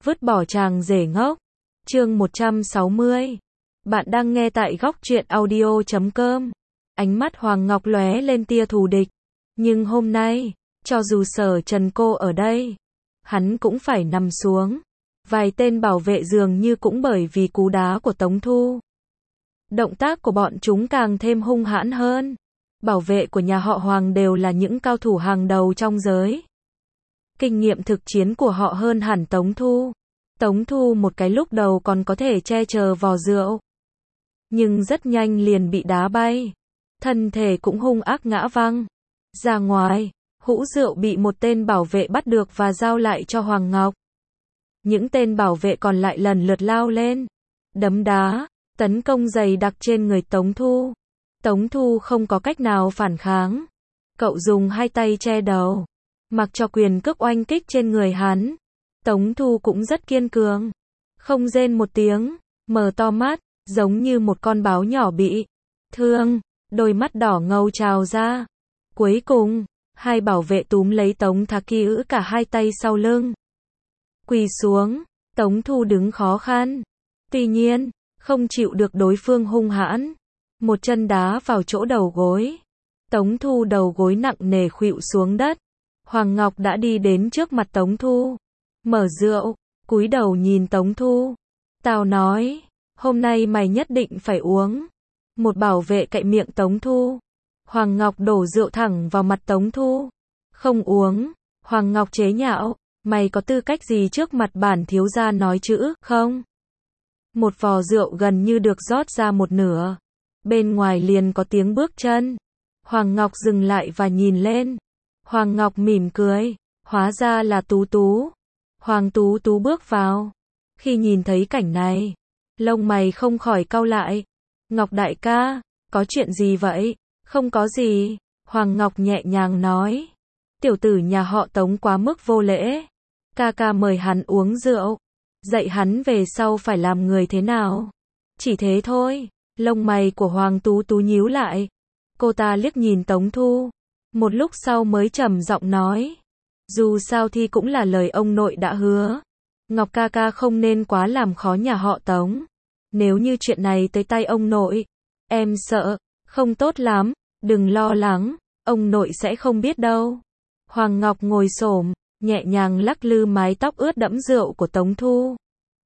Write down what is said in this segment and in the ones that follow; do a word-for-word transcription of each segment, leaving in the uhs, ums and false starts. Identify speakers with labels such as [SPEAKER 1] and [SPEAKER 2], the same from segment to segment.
[SPEAKER 1] Vứt bỏ chàng rể ngốc. Chương một trăm sáu mươi. Bạn đang nghe tại góc truyện audio chấm com. Ánh mắt Hoàng Ngọc lóe lên tia thù địch. Nhưng hôm nay, cho dù Sở Trần cô ở đây, hắn cũng phải nằm xuống. Vài tên bảo vệ dường như cũng bởi vì cú đá của Tống Thu. Động tác của bọn chúng càng thêm hung hãn hơn. Bảo vệ của nhà họ Hoàng đều là những cao thủ hàng đầu trong giới. Kinh nghiệm thực chiến của họ hơn hẳn Tống Thu. Tống Thu một cái lúc đầu còn có thể che chở vò rượu. Nhưng rất nhanh liền bị đá bay. Thân thể cũng hung ác ngã văng ra ngoài. Hũ rượu bị một tên bảo vệ bắt được và giao lại cho Hoàng Ngọc. Những tên bảo vệ còn lại lần lượt lao lên. Đấm đá, tấn công dày đặc trên người Tống Thu. Tống Thu không có cách nào phản kháng. Cậu dùng hai tay che đầu. Mặc cho quyền cước oanh kích trên người hắn. Tống Thu cũng rất kiên cường. Không rên một tiếng, mở to mắt, giống như một con báo nhỏ bị thương, đôi mắt đỏ ngầu trào ra. Cuối cùng, hai bảo vệ túm lấy Tống Thạc Kỳ ữ cả hai tay sau lưng. Quỳ xuống, Tống Thu đứng khó khăn. Tuy nhiên, không chịu được đối phương hung hãn. Một chân đá vào chỗ đầu gối. Tống Thu đầu gối nặng nề khuỵu xuống đất. Hoàng Ngọc đã đi đến trước mặt Tống Thu. Mở rượu, cúi đầu nhìn Tống Thu. Tao nói, hôm nay mày nhất định phải uống. Một bảo vệ cạy miệng Tống Thu. Hoàng Ngọc đổ rượu thẳng vào mặt Tống Thu. Không uống. Hoàng Ngọc chế nhạo, mày có tư cách gì trước mặt bản thiếu gia nói chữ, không? Một vò rượu gần như được rót ra một nửa. Bên ngoài liền có tiếng bước chân. Hoàng Ngọc dừng lại và nhìn lên. Hoàng Ngọc mỉm cười, hóa ra là Tú Tú. Hoàng Tú Tú bước vào. Khi nhìn thấy cảnh này, lông mày không khỏi cau lại. Ngọc đại ca, có chuyện gì vậy? Không có gì, Hoàng Ngọc nhẹ nhàng nói. Tiểu tử nhà họ Tống quá mức vô lễ. Ca ca mời hắn uống rượu, dạy hắn về sau phải làm người thế nào. Chỉ thế thôi. Lông mày của Hoàng Tú Tú nhíu lại. Cô ta liếc nhìn Tống Thu. Một lúc sau mới trầm giọng nói. Dù sao thì cũng là lời ông nội đã hứa. Ngọc ca ca không nên quá làm khó nhà họ Tống. Nếu như chuyện này tới tay ông nội, em sợ, không tốt lắm. Đừng lo lắng, ông nội sẽ không biết đâu. Hoàng Ngọc ngồi xổm, nhẹ nhàng lắc lư mái tóc ướt đẫm rượu của Tống Thu.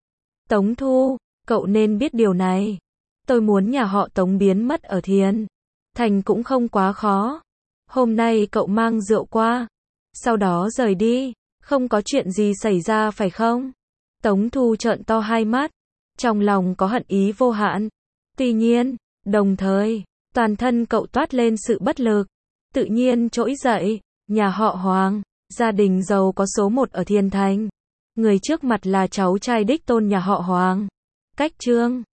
[SPEAKER 1] Tống Thu, cậu nên biết điều này. Tôi muốn nhà họ Tống biến mất ở Thiền Thành cũng không quá khó. Hôm nay cậu mang rượu qua, sau đó rời đi, không có chuyện gì xảy ra phải không? Tống Thu trợn to hai mắt, trong lòng có hận ý vô hạn. Tuy nhiên, đồng thời, toàn thân cậu toát lên sự bất lực. Tự nhiên trỗi dậy, nhà họ Hoàng, gia đình giàu có số một ở Thiền Thành. Người trước mặt là cháu trai đích tôn nhà họ Hoàng. Cách Trương